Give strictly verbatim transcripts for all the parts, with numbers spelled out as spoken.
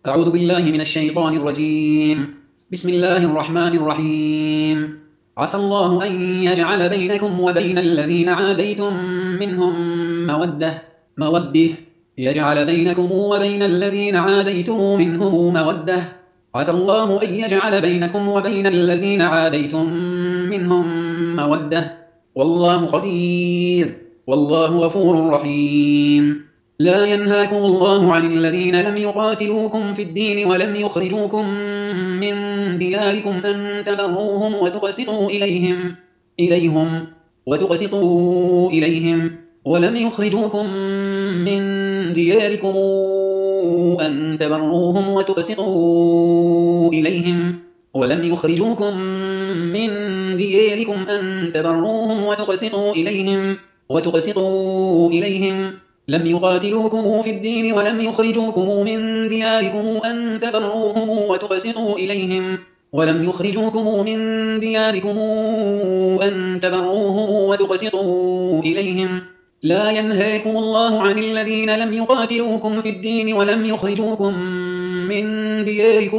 أعوذ بالله من الشيطان الرجيم. بسم الله الرحمن الرحيم. عسى الله أن يجعل بينكم وبين الذين عاديتم منهم مودة مودة يجعل بينكم وبين الذين عاديتم منهم مودة عسى الله أن يجعل بينكم وبين الذين عاديتم منهم مودة والله قدير والله غفور رحيم. لا ينهاكم الله عن الذين لم يقاتلوكم في الدين ولم يخرجوكم من دياركم أن تبروهم وتقسطوا إليهم إليهم وتقسطوا إليهم ولم يخرجوكم من دياركم أن تبروهم وتقسطوا إليهم ولم يخرجوكم من دياركم أن تبروهم وتقسطوا إليهم وتقسطوا إليهم لم يقاتلوكم في الدين ولم يخرجوكم من دياركم أن تبروهم وتقسطوا إليهم ولم يخرجوكم من دياركم أن تبروهم وتقسطوا إليهم لا ينهاكم الله عن الذين لم يقاتلوكم في الدين ولم يخرجوكم من دياركم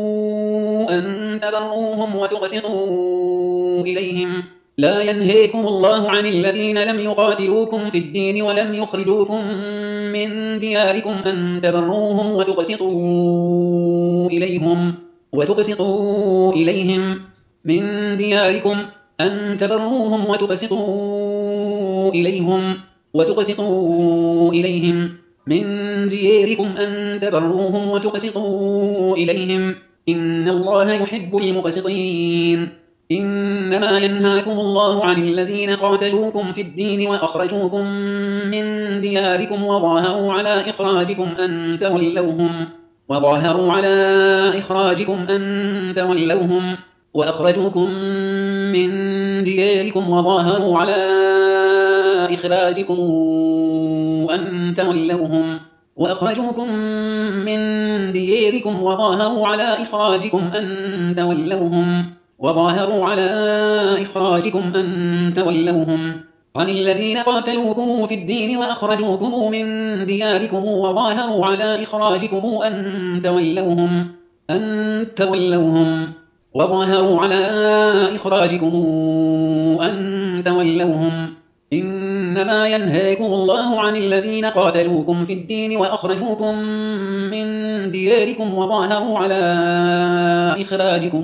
أن تبروهم وتقسطوا إليهم لا ينهاكم الله عن الذين لم يقاتلوكم في الدين ولم يخرجوكم من دياركم أن تبروهم وتقسطوا إليهم وتقسطوا إليهم من دياركم أن تبروهم وتقسطوا إليهم وتقسطوا إليهم من دياركم أن تبروهم وتقسطوا إليهم إن الله يحب المقسطين. إنما ينهاكم الله عن الذين قاتلوكم في الدين وأخرجوكم من دياركم وظاهروا على إخراجكم أن تولوهم وظاهروا على إخراجكم أن تولوهم وأخرجوكم من دياركم وظاهروا على إخراجكم أن تولوهم وأخرجوكم من دياركم وظاهروا على إخراجكم أن تولوهم وظاهروا على إخراجكم أن تولوهم عن الذين قاتلوكم في الدين وأخرجوكم من دياركم وظاهروا على إخراجكم أن تولوهم أن تولوهم وظاهروا على إخراجكم أن تولوهم إنما ينهاكم الله عن الذين قاتلوكم في الدين وأخرجوكم من دياركم وظاهروا على إخراجكم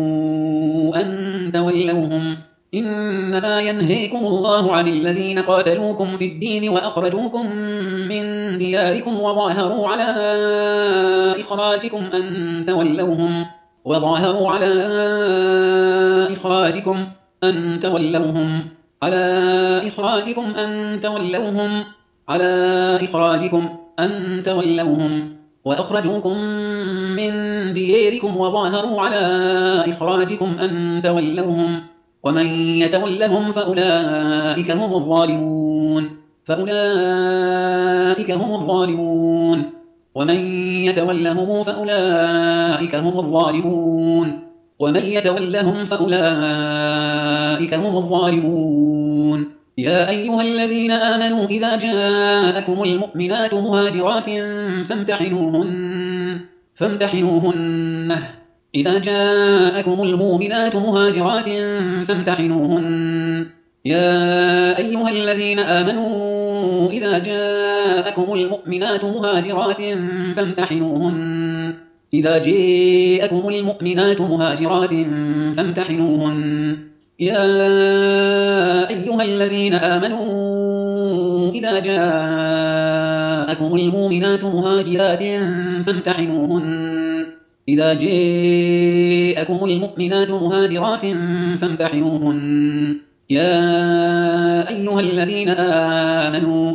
أن تولوهم إنما ينهاكم الله عن الذين قاتلوكم في الدين وأخرجوكم من دياركم وظاهروا على إخراجكم أن تولوهم وظاهروا على إخراجكم أن تولوهم على إخراجكم أن تولوهم على إخراجكم أن تولوهم وأخرجوكم من دياركم وظاهروا على إخراجكم أن تولوهم ومن يتولهم فأولئك هم الظالمون فأولئك هم الظالمون ومن يتولهم فأولئك هم الظالمون ومن يتولهم فأولئك هم الظالمون. يا أيها الذين آمنوا إذا جاءكم المؤمنات مهاجرات فامتحنوهن فامتحنوهن إذا جاءكم المؤمنات مهاجرات فامتحنوهن يا أيها الذين آمنوا إذا جاءكم المؤمنات مهاجرات فامتحنوهن إذا جاءكم المؤمنات مهاجرات فامتحنوهن يا أيها الذين آمنوا إذا جاءكم المؤمنات مهاجرات فامتحنوهن إذا جاءكم المؤمنات مهاجرات فامتحنوهن يا أيها الذين آمنوا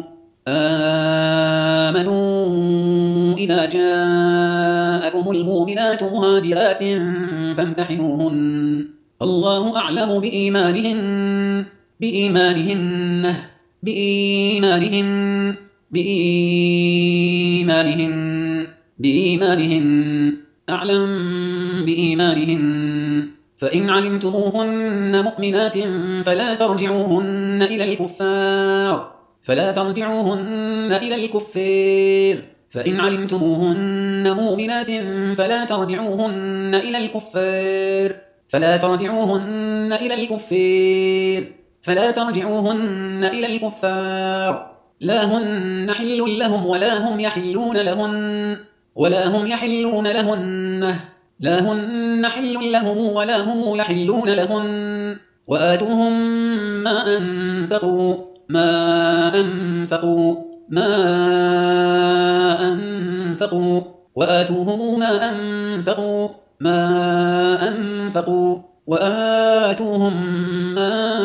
آمنوا إذا جاءكم المؤمنات مهاجرات فامتحنوهن الله أعلم بإيمانهن بإيمانهن بإيمانهن بإيمانهن بإيمانهن أعلم بإيمانهن فإن علمتموهن مؤمنات فلا ترجعوهن إلى الكفار فلا ترجعوهن إلى الكفار فإن علمتموهن مؤمنات فلا ترجعوهن إلى الكفار فلا ترجعوهن إلى الكفار فلا ترجعوهن إلى الكفار لا هن حل لهم ولا هم يحلون لهن ولا هم يحلون لهن لا هن حل لهم ولا هم يحلون لهن وآتوهم ما أنفقوا ما أنفقوا ما أنفقوا وآتوهم ما أنفقوا ما أنفقوا وآتوهم ما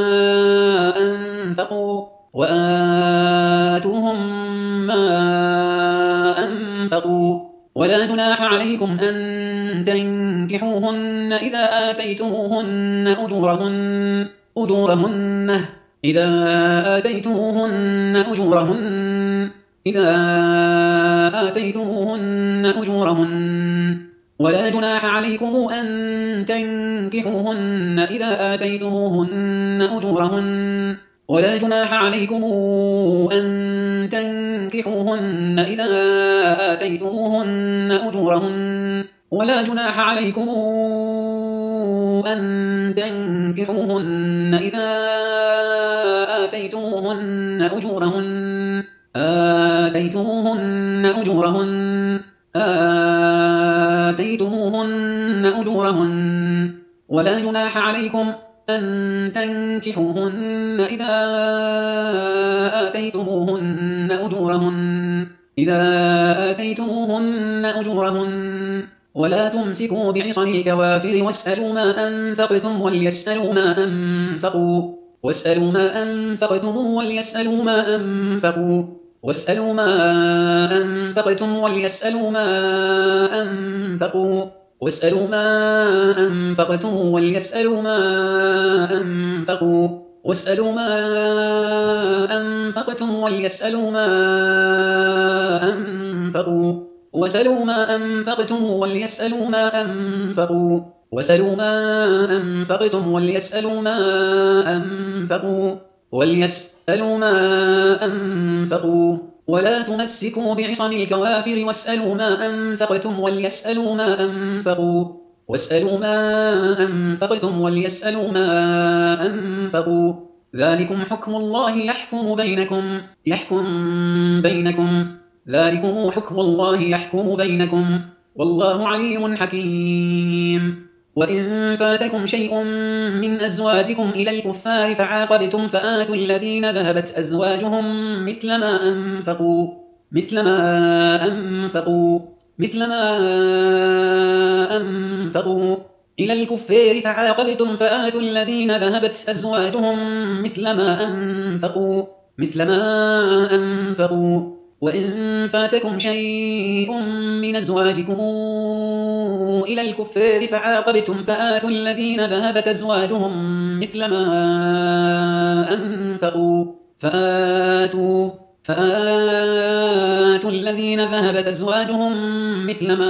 أنفقوا وآتوهم ما أنفقوا ولا جناح عليكم أن تنكحوهن إذا آتيتموهن أجورهن أجورهن إذا آتيتموهن أجورهن إذا آتيتموهن أجورهن ولا جناح عليكم أن تنكحوهن إذا آتيتموهن أجورهن ولا جناح عليكم أن تنكحوهن إذا آتيتموهن أجورهن ولا جناح عليكم أن تنكحوهن إذا آتيتموهن أجورهن آتيتموهن أجورهن آتيتموهن أجورهن ولا جناح عليكم أن تنكحوهن إذا آتيتموهن أجورهن إذا آتيتموهن أجورهن ولا تمسكوا بعصم الكوافر واسألوا ما أنفقتم وليسألوا ما أنفقوا واسألوا ما أنفقتم وليسألوا ما أنفقوا واسألوا ما أنفقتم وليسألوا ما أنفقوا واسألوا ما أنفقتم وليسألوا ما أنفقوا واسألوا ما أنفقتم وليسألوا ما أنفقوا واسألوا ما أنفقتم وليسألوا ما أنفقوا واسألوا ما أنفقتم وليسألوا ما أنفقوا وليسألوا ما أنفقوا ولا تمسكوا بعصم الكوافر واسألوا ما أنفقتم وليسألوا ما أنفقوا واسألوا ما أنفقتم وليسألوا ما أنفقوا ذلكم حكم الله يحكم بينكم يحكم بينكم ذلكم حكم الله يحكم بينكم والله عليم حكيم وإن فاتكم شيء من أزواجكم إلى الكفار فعاقبتم فآتوا الذين ذهبت أزواجهم مثل ما أنفقوا مثل ما أنفقوا مثل ما أنفقوا إلى الكفار فعاقبتم فآتوا الذين ذهبت أزواجهم مثل ما أنفقوا مثل ما أنفقوا وإن فاتكم شيء من أزواجكم إلى الكفار فعاقبتم فآتوا الذين ذهبت أزواجهم مثل ما أنفقوا فآتوا فآتوا الذين ذهبت أزواجهم مثل ما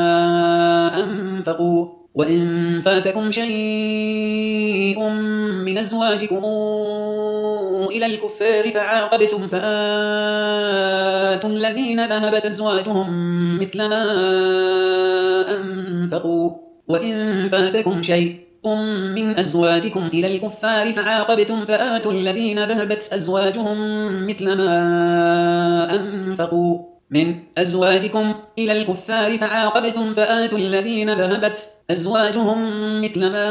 أنفقوا وإن فاتكم شيء من أزواجكم إلى الكفار فعاقبتم فآتوا الذين ذهبت أزواجهم مثل ما أنفقوا وإن فاتكم شيء من أزواجكم إلى الكفار فعاقبتم فآتوا الذين ذهبت أزواجهم مثل ما أنفقوا من أزواجكم إلى الكفار فعاقبتم فآتوا الذين ذهبت أزواجهم مثل ما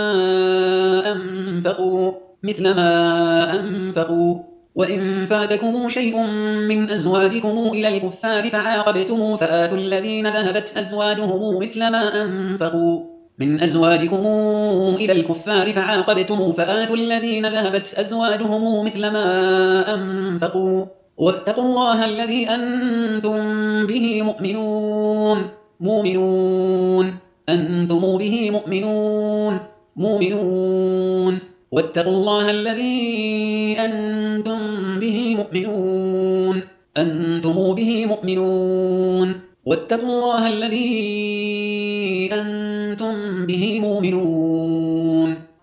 أنفقوا مثل ما أنفقوا وإن فاتكم شيء من أزواجكم إلى الكفار فعاقبتم فآتوا الذين ذهبت أزواجهم مثل ما أنفقوا من أزواجكم إلى الكفار فعاقبتم فآتوا الذين ذهبت أزواجهم مثل ما أنفقوا واتقوا الله الذي أنتم به مؤمنون مؤمنون أنتم به مؤمنون مؤمنون واتقوا الله الذي أنتم به مؤمنون أنتم به مؤمنون واتقوا الله الذي أنتم به مؤمنون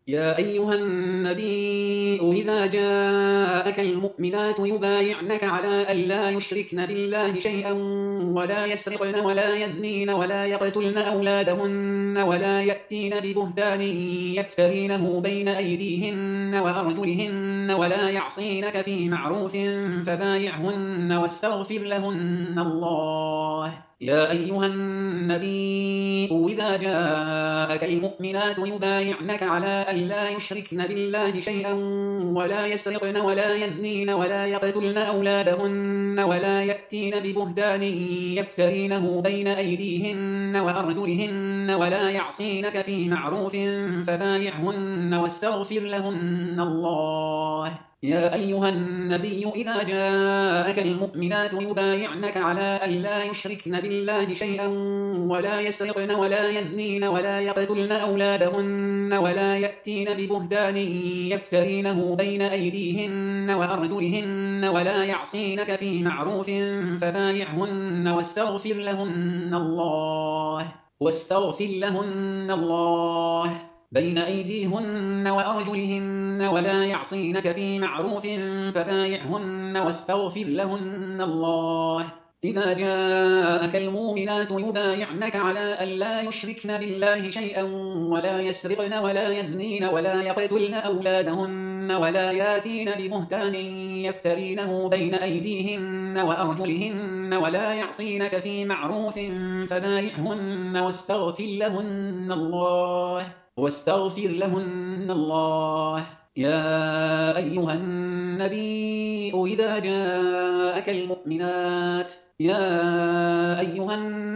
يا أيها النبي إذا جاءك المؤمنات يبايعنك على ألا يشركن بالله شيئا ولا يسرقن ولا يزنين ولا يقتلن أولادهن ولا يأتين ببهتان يفترينه بين أيديهن وأرجلهن ولا يعصينك في معروف فبايعهن واستغفر لهن الله. يا أيها النبي إذا جاءك المؤمنات يبايعنك على ألا يشركن بالله شيئا ولا يسرقن ولا يزنين ولا يقتلن أولادهن ولا يأتين ببهتان يفترينه بين أيديهن وأرجلهن ولا يعصينك في معروف فبايعهن واستغفر لهن الله. يا أيها النبي إذا جاءك المؤمنات يبايعنك على ألا يشركن بالله شيئا ولا يسرقن ولا يزنين ولا يقتلن أولادهن ولا يأتين ببهتان يفترينه بين أيديهن وأرجلهن ولا يعصينك في معروف فبايعهن واستغفر لهن الله واستغفر لهن الله بين أيديهن وأرجلهن ولا يعصينك في معروف فبايعهن واستغفر لهن الله. إذا جاءك المؤمنات يبايعنك على ألا يشركن بالله شيئا ولا يسرقن ولا يزنين ولا يقتلن أولادهن ولا ياتين ببهتان يفترينه بين أيديهن وأرجلهن ولا يعصينك في معروف فبايعهن واستغفر لهن الله واستغفر لهن الله. يا أيها النبي إذا جاءك المؤمنات يا أيها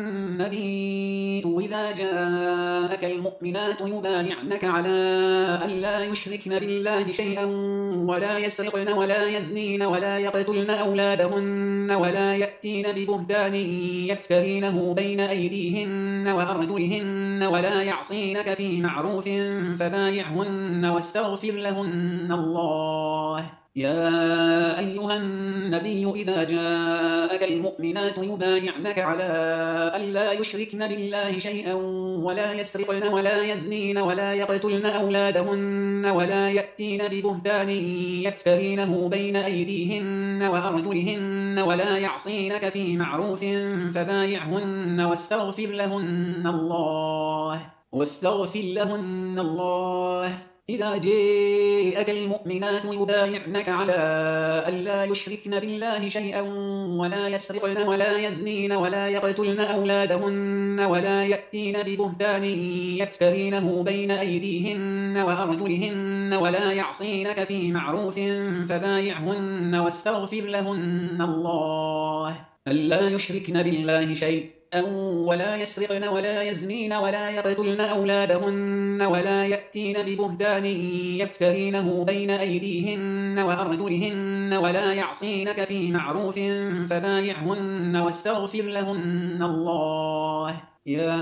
النبي إذا جاءك المؤمنات يبايعنك على ألا يشركن بالله شيئا ولا يسرقن ولا يزنين ولا يقتلن أولادهن ولا يأتين ببهتان يفترينه بين أيديهن وأرجلهن ولا يعصينك في معروف فبايعهن واستغفر لهن الله. يا أيها النبي إذا جاءك المؤمنات يبايعنك على ألا يشركن بالله شيئا ولا يسرقن ولا يزنين ولا يقتلن أولادهن ولا يأتين ببهتان يفترينه بين أيديهن وأرجلهن ولا يعصينك في معروف فبايعهن واستغفر لهن الله واستغفر لهن الله. إذا جاءك المؤمنات يبايعنك على ألا يشركن بالله شيئا ولا يسرقن ولا يزنين ولا يقتلن أولادهن ولا يأتين ببهتان يفترينه بين أيديهن وأرجلهن ولا يعصينك في معروف فبايعهن واستغفر لهن الله. ألا يشركن بالله شيئا ولا يسرقن ولا يزنين ولا يقتلن أولادهن ولا يأتين ببهتان يفترينه بين أيديهن وأرجلهن ولا يعصينك في معروف فبايعهن واستغفر لهن الله. يا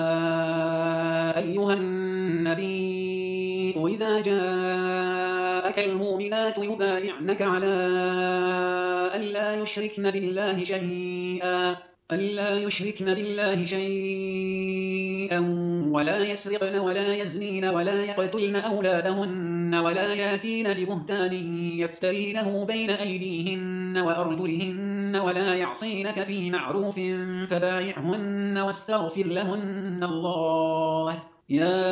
أيها النبي إذا جاءك المؤمنات يبايعنك على ألا يشركن بالله شيئا ألا يشركن بالله شيئا ولا يسرقن ولا يزنين ولا يقتلن أولادهن ولا ياتين ببهتان يفترينه بين أيديهن وأرجلهن ولا يعصينك في معروف فبايعهن واستغفر لهن الله. يا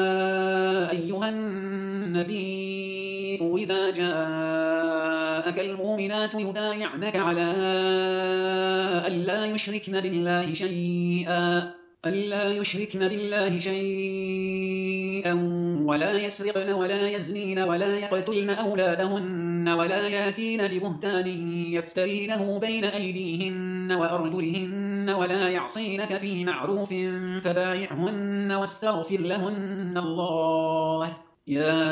أيها النبي إذا جاءك المؤمنات يبايعنك على ألا يشركن بالله شيئا ألا يشركن بالله شيئا ولا يسرقن ولا يزنين ولا يقتلن أولادهن ولا ياتين ببهتان يفترينه بين أيديهن وأرجلهن ولا يعصينك في معروف فبايعهن واستغفر لهن الله. يا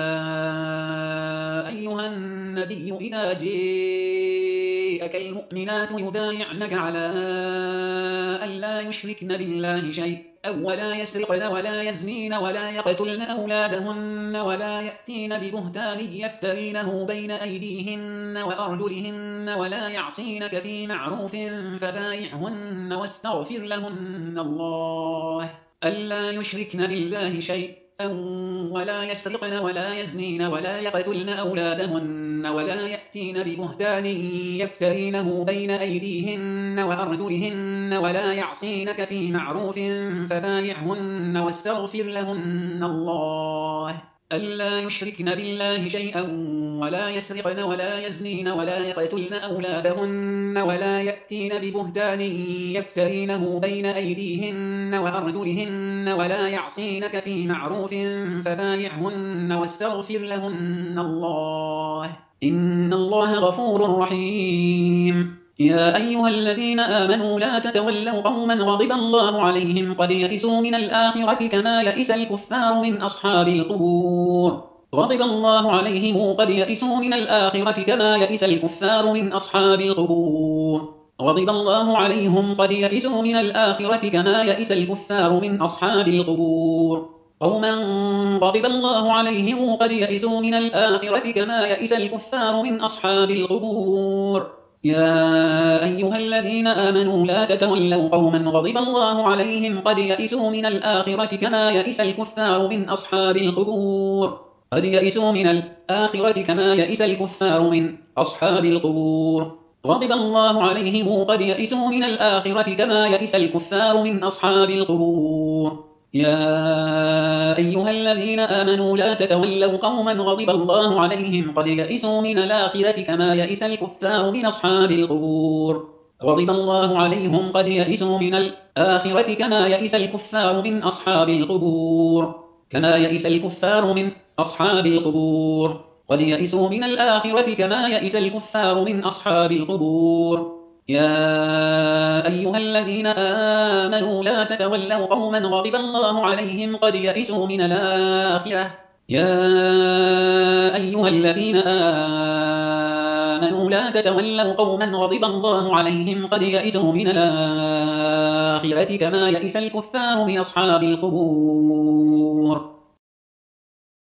أيها النبي إذا جاءك المؤمنات يبايعنك على ألا يشركن بالله شيئا ولا يسرقن ولا يزنين ولا يقتلن أولادهن ولا يأتين ببهتان يفترينه بين أيديهن وأرجلهن ولا يعصينك في معروف فبايعهن واستغفر لهن الله. ألا يشركن بالله شيئا ولا يسرقن ولا يزنين ولا يقتلن أولادهن ولا يأتين ببهتان يفترينه بين أيديهن وأرجلهن ولا يعصينك في معروف فبايعهن واستغفر لهن الله ألا يشركن بالله شيئا ولا يسرقن ولا يزنين ولا يقتلن أولادهن ولا يأتين ببهتان يفترينه بين أيديهن وأرجلهن ولا يعصينك في معروف فبايعهن واستغفر لهن الله إن الله غفور رحيم. يا أيها الذين آمنوا لا تتولوا قوما غضب الله عليهم قد يئسوا من الآخرة كما يئس الكفار من أصحاب القبور. غضب الله عليهم قد يئسوا من الآخرة كما يئس الكفار من أصحاب القبور. غضب الله عليهم قد يئسوا من الآخرة كما يئس الكفار من أصحاب القبور. قوما غضب الله عليهم قد يئسوا من الآخرة كما يئس الكفار من أصحاب القبور. يا أيها الذين آمنوا لا تتولوا قوما غضب الله عليهم قد يئسوا من الآخرة كما يئس الكفار من أصحاب القبور. قد يئسوا من الآخرة كما يئس الكفار من أصحاب القبور. غضب الله عليهم قد يئسوا من الآخرة كما يئس الكفار من أصحاب القبور. يا أيها الذين آمنوا لا تتولوا قوما غضب الله عليهم قد يئسوا من الآخرة كما يئس الكفار من أصحاب القبور. غضب الله عليهم قد يئسوا من الآخرة كما يئس الكفار من أصحاب القبور. كما يئس الكفار من أصحاب القبور. قد يئسوا من الآخرة كما يئس الكفار من أصحاب القبور. يا أيها الذين آمنوا لا تتولوا قوما غضب الله عليهم قد يئسوا من الآخرة. يا أيها الذين آمنوا لا تتولوا قوما غضب الله عليهم قد يئسوا من الآخرة كما يئس الكفار من أصحاب القبور.